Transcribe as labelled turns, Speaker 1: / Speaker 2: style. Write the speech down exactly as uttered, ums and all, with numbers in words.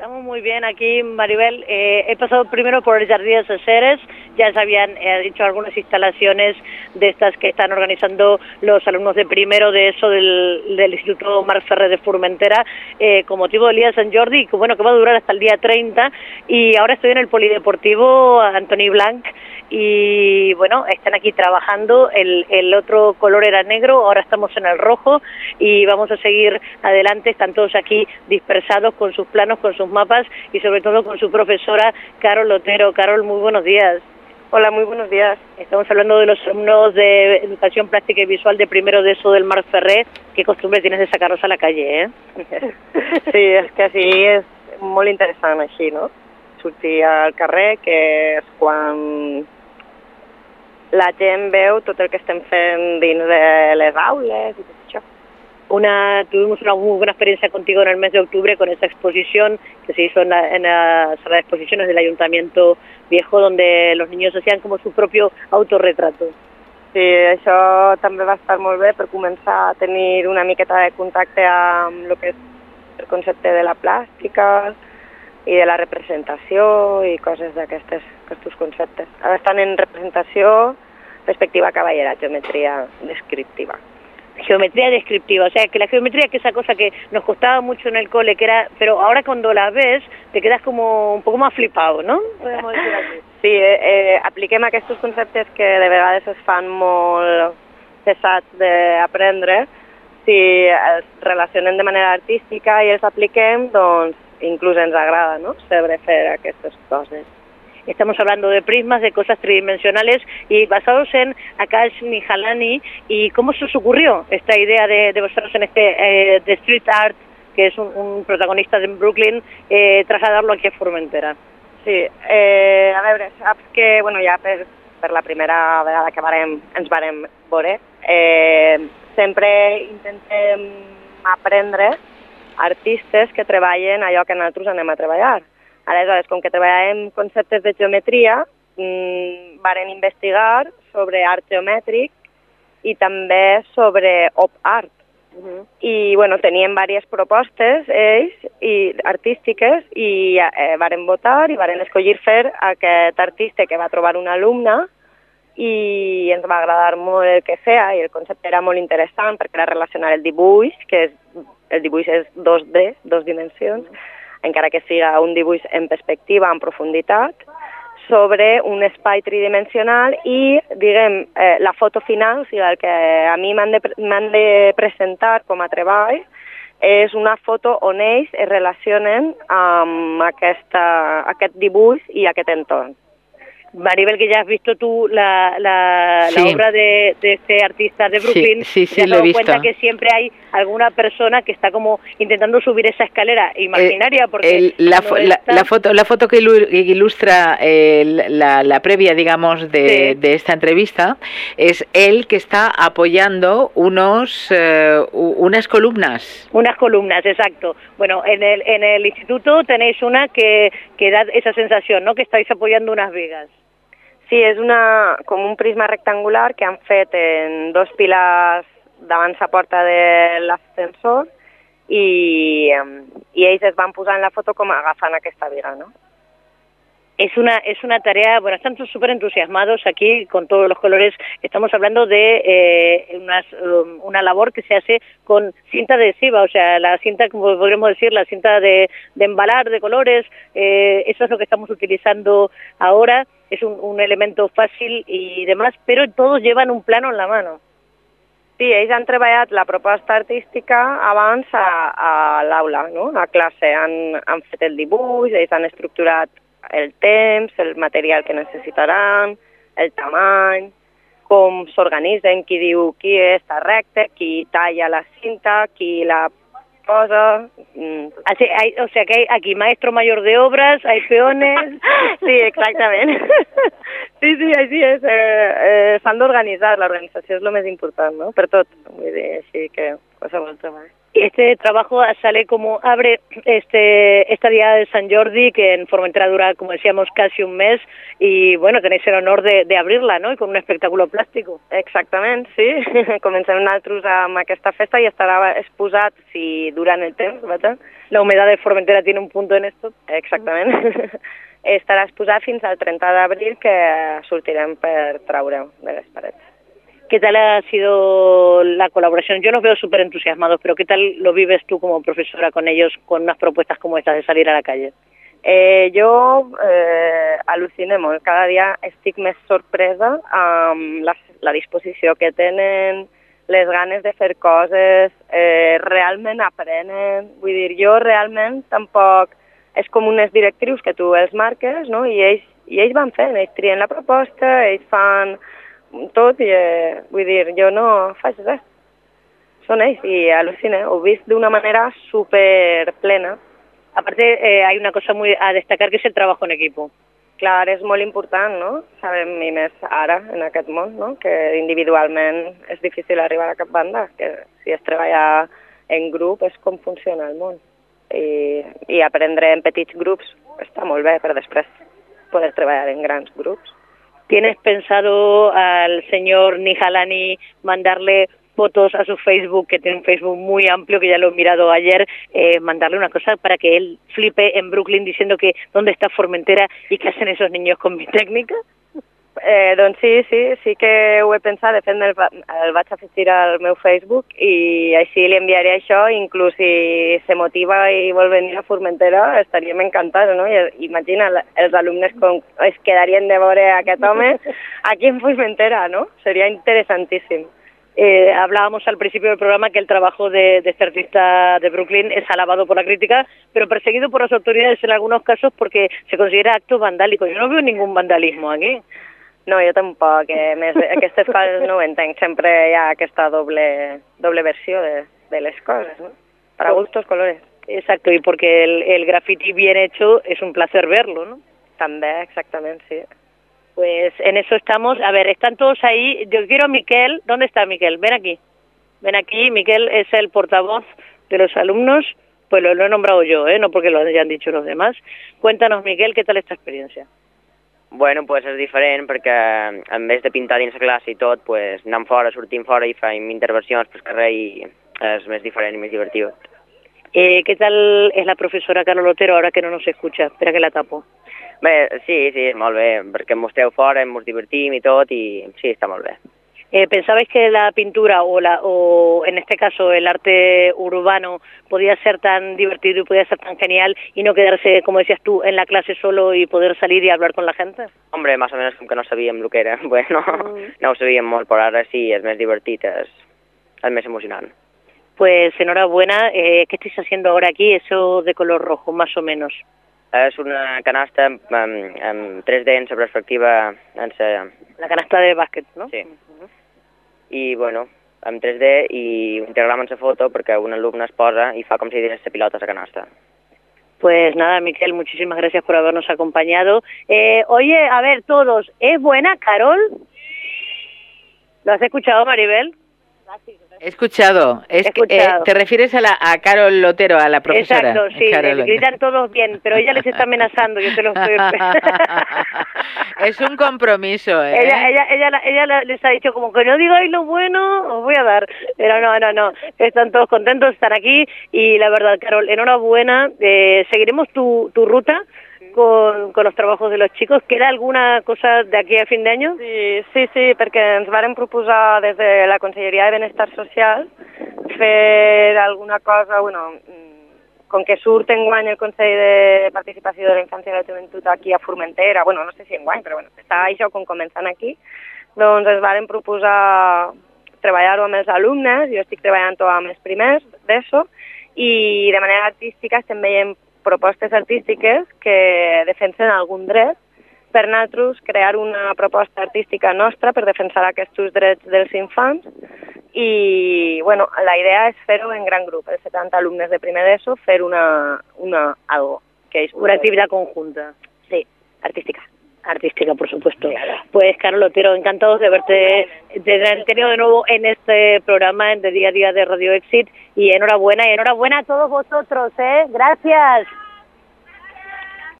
Speaker 1: Estamos muy bien aquí, Maribel. Eh, he pasado primero por el Jardí de Seceres. Ya se habían eh, hecho algunas instalaciones de estas que están organizando los alumnos de primero de eso del, del Instituto Marc Ferrer de Formentera eh, con motivo del Día de Sant Jordi, que bueno, que va a durar hasta el día treinta. Y ahora estoy en el Polideportivo Antoni Blanc y bueno, están aquí trabajando. El, el otro color era negro, ahora estamos en el rojo y vamos a seguir adelante. Están todos aquí dispersados con sus planos, con sus mapas y sobre todo con su profesora Carol Otero. Carol, muy buenos días.
Speaker 2: Hola, muy buenos días.
Speaker 1: Estamos hablando de los alumnos de Educación Plástica y Visual de primero de eso del Marc Ferrer. Qué costumbre tienes de sacarlos a la calle, eh?
Speaker 2: Sí, és que sí, és molt interessant així, no? Sortir al carrer, que és quan la gent veu tot el que estem fent dins de les aules y tot això.
Speaker 1: Una, tuvimos una muy buena experiencia contigo en el mes de octubre con esta exposición que se hizo en la, en la sala de exposiciones del Ayuntamiento Viejo, donde los niños hacían como su propio autorretrato.
Speaker 2: Sí, això també va estar molt bé per començar a tenir una miqueta de contacte amb el que és el concepte de la plàstica i de la representació i coses d'aquestes, aquests conceptes. Ara estan en representació, perspectiva cavallera, geometría descriptiva.
Speaker 1: Geometría descriptiva, o sea, que la geometría, que esa cosa que nos costaba mucho en el cole, que era, pero ahora cuando la ves te quedas como un poco más flipado, ¿no? Podemos decir así.
Speaker 2: Sí, eh, eh, apliquem aquests conceptes que de vegades es fan molt pesats d'aprendre, si els relacionem de manera artística i els apliquem, doncs inclús ens agrada, ¿no?, saber fer aquestes coses.
Speaker 1: Estamos hablando de prismas, de cosas tridimensionales y basados en Akash Nihalani. ¿Y cómo se os ocurrió esta idea de, de basaros en este eh, de street art, que es un, un protagonista de Brooklyn, eh, trasladarlo aquí a Formentera?
Speaker 2: Sí, eh, a veure, saps que bueno, ja per, per la primera vegada que varem, ens varem veure, eh, sempre intentem aprendre artistes que treballen allò que nosaltres anem a treballar. Aleshores, com que treballàvem conceptes de geometria, mmm, varen investigar sobre art geomètric i també sobre op art. Uh-huh. I bueno, teníem diverses propostes ells i artístiques i eh, varen votar i varen escollir fer aquest artista que va trobar una alumna i ens va agradar molt el que feia i el concepte era molt interessant perquè era relacionar el dibuix, que és, el dibuix és dos D, dos dimensions, uh-huh, encara que siga un dibuix en perspectiva, en profunditat, sobre un espai tridimensional i, diguem, eh, la foto final, o sigui, el que a mi m'han de, m'han de presentar com a treball, és una foto on ells es relacionen amb aquesta, aquest dibuix i aquest entorn.
Speaker 1: Maribel, que ya has visto tú la, la, sí. la obra de, de este artista de Brooklyn,
Speaker 3: sí, sí, sí,
Speaker 1: te has
Speaker 3: lo
Speaker 1: dado
Speaker 3: he visto.
Speaker 1: cuenta que siempre hay alguna persona que está como intentando subir esa escalera imaginaria, porque
Speaker 3: el, la, fo la,
Speaker 1: está...
Speaker 3: la foto la foto que ilustra eh, la, la previa, digamos, de, sí. de esta entrevista es él que está apoyando unos eh, unas columnas.
Speaker 1: Unas columnas, exacto. Bueno, en el en el instituto tenéis una que, que da esa sensación, ¿no?, que estáis apoyando unas vigas.
Speaker 2: Sí, és una, com un prisma rectangular que han fet en dos pilars davant la porta de l'ascensor i, i ells es van posar en la foto com agafant aquesta viga, ¿no?
Speaker 1: Es una, es una tarea, bueno, están súper entusiasmados aquí con todos los colores. Estamos hablando de eh, unas, um, una labor que se hace con cinta adhesiva, o sea, la cinta, como podríamos decir, la cinta de, de embalar de colores. Eh, eso es lo que estamos utilizando ahora. Es un, un elemento fàcil i demás, però todos llevan un plano en la mano.
Speaker 2: Sí, ells han treballat la proposta artística abans a, a l'aula, no?, a classe. Han, han fet el dibuix, ells han estructurat el temps, el material que necessitaran, el tamany, com s'organitzen, qui diu qui està recte, qui talla la cinta, qui la posa. Mm.
Speaker 1: Así, hay, o sea que hay aquí maestro mayor de obras, hay peones.
Speaker 2: Sí, exactament. Sí, sí, així és. Eh, eh, S'han d'organitzar, l'organització és el més important, no?, per tot. Vull dir, així que qualsevol treball.
Speaker 1: Este trabajo sale como abre este esta Diada de Sant Jordi, que en Formentera dura, como decíamos, casi un mes, i bueno, tenéis el honor de, de abrir-la, no?, i con un espectacle plàstic.
Speaker 2: Exactament, sí. Comencem nosaltres amb aquesta festa i estarà exposat, si durant el temps, vaja.
Speaker 1: La humedad de Formentera tiene un punto en esto.
Speaker 2: Exactament. Estarà exposat fins al trenta d'abril, que sortirem per traure-ho de les parets.
Speaker 1: ¿Qué tal ha sido la colaboración? Yo los veo súper entusiasmados, pero ¿qué tal lo vives tú como profesora con ellos, con unas propuestas como estas de salir a la calle?
Speaker 2: Eh, jo eh, al·lucine molt. Cada dia estic més sorpresa amb la, la disposició que tenen, les ganes de fer coses, eh, realment aprenen. Vull dir, jo realment tampoc... És com unes directrius que tu els marques, no?, i ells, i ells van fent, ells trien la proposta, ells fan... tot, i eh, vull dir, jo no faig res. Són ells, i al·lucine, ho he vist d'una manera super plena.
Speaker 1: Aparte, eh, hay una cosa muy a destacar, que es el trabajo en equipo.
Speaker 2: Clar, és molt important, no? Sabem, i més ara, en aquest món, no?, que individualment és difícil arribar a cap banda, que si es treballa en grup és com funciona el món. I, i aprendre en petits grups està molt bé, per després poder treballar en grans grups.
Speaker 1: ¿Tienes pensado al señor Nihalani mandarle fotos a su Facebook, que tiene un Facebook muy amplio, que ya lo he mirado ayer, eh, mandarle una cosa para que él flipe en Brooklyn diciendo que dónde está Formentera y qué hacen esos niños con mi técnica?
Speaker 2: Eh, doncs sí, sí, sí que ho he pensat. De fet, el, el vaig afegir al meu Facebook i així li enviaré això, inclús si se motiva i vol venir a Formentera, estaríem encantats, no? I, imagina, els alumnes com es quedarien de veure aquest home aquí en Formentera, ¿no? Sería interesantíssim.
Speaker 1: Eh, hablábamos al principio del programa que el trabajo de, de este artista de Brooklyn es alabado por la crítica, pero perseguido por las autoridades en algunos casos porque se considera acto vandálico. Yo no veo ningún vandalismo aquí.
Speaker 2: No, jo tampoc. Eh, més, aquestes coses no ho entenc. Sempre hi ha aquesta doble, doble versió de, de les coses, ¿no? Para gustos, colores.
Speaker 1: Exacto, y porque el, el graffiti bien hecho es un placer verlo, ¿no?
Speaker 2: També, exactament, sí.
Speaker 1: Pues en eso estamos. A ver, están todos ahí. Yo quiero a Miquel. ¿Dónde está Miquel? Ven aquí. Ven aquí. Miquel es el portavoz de los alumnos. Pues lo, lo he nombrado yo, ¿eh? No porque lo hayan dicho los demás. Cuéntanos, Miquel, ¿qué tal esta experiencia?
Speaker 4: Bueno, pues és diferent perquè en vez de pintar dins la classe i tot, pues anem fora, sortim fora i fem intervencions pel carrer i és més diferent i més divertit.
Speaker 1: Eh, ¿Qué tal es la profesora Carol Otero ahora que no nos escucha? Espera que la tapo.
Speaker 4: Bé, sí, sí, molt bé, perquè ens esteu fora, ens divertim i tot i sí, està molt bé.
Speaker 1: Eh, ¿Pensabais que la pintura o, la, o en este caso el arte urbano podía ser tan divertido y podía ser tan genial y no quedarse, como decías tú, en la clase solo y poder salir y hablar con la gente?
Speaker 4: Hombre, más o menos com que no sabíem el que era. Bueno, mm. no ho sabíem molt, però ara sí, és més divertit, és, és més emocionant.
Speaker 1: Pues enhorabuena. Eh, ¿Qué estáis haciendo ahora aquí? Eso de color rojo, más o menos.
Speaker 4: És una canasta en, en tres D en la perspectiva... En sa...
Speaker 1: La canasta de bàsquet, no?
Speaker 4: Sí. Uh-huh. I, bueno, en tres D i integramos en la foto perquè un alumne es posa i fa com si digués la pilota a la canasta.
Speaker 1: Pues nada, Miquel, muchísimas gracias por habernos acompañado. Eh, oye, a ver, todos, ¿es buena Carol? ¿Lo has escuchado, Maribel?
Speaker 3: He escuchado. Es
Speaker 1: He escuchado.
Speaker 3: Que, eh, ¿te refieres a, la, a Carol Lotero, a la profesora?
Speaker 1: Exacto, sí,
Speaker 3: Carol.
Speaker 1: gritan todos bien, pero ella les está amenazando, yo te lo estoy...
Speaker 3: Es un compromiso, ¿eh?
Speaker 1: Ella, ella, ella, ella les ha dicho como que no digáis lo bueno, os voy a dar. Pero no, no, no, están todos contentos de estar aquí y la verdad, Carol, enhorabuena. Eh, seguiremos tu, tu ruta con, con los trabajos de los chicos. ¿Queda alguna cosa de aquí a fin de año?
Speaker 2: Sí, sí, sí, perquè ens vàrem proposar des de la Conselleria de Benestar Social fer alguna cosa, bueno, com que surt enguany el Consell de Participació de la Infància i la Joventut aquí a Formentera, bueno, no sé si enguany, però bueno, està això com començant aquí, doncs ens vàrem proposar treballar-ho amb els alumnes, jo estic treballant-ho amb els primers d'ESO, i de manera artística estem veient propostes artístiques que defensen algun dret per nosaltres crear una proposta artística nostra per defensar aquests drets dels infants i, bueno, la idea és fer-ho en gran grup, els setanta alumnes de primer d'ESO, fer una, una algo. Que és
Speaker 1: una activitat conjunta.
Speaker 2: Sí, artística.
Speaker 1: artística, por supuesto. Pues, Carol Otero, encantados de verte, de tener tenido de nuevo en este programa de Día a Día de Radio Exit, y enhorabuena, y enhorabuena a todos vosotros, ¿eh? Gracias.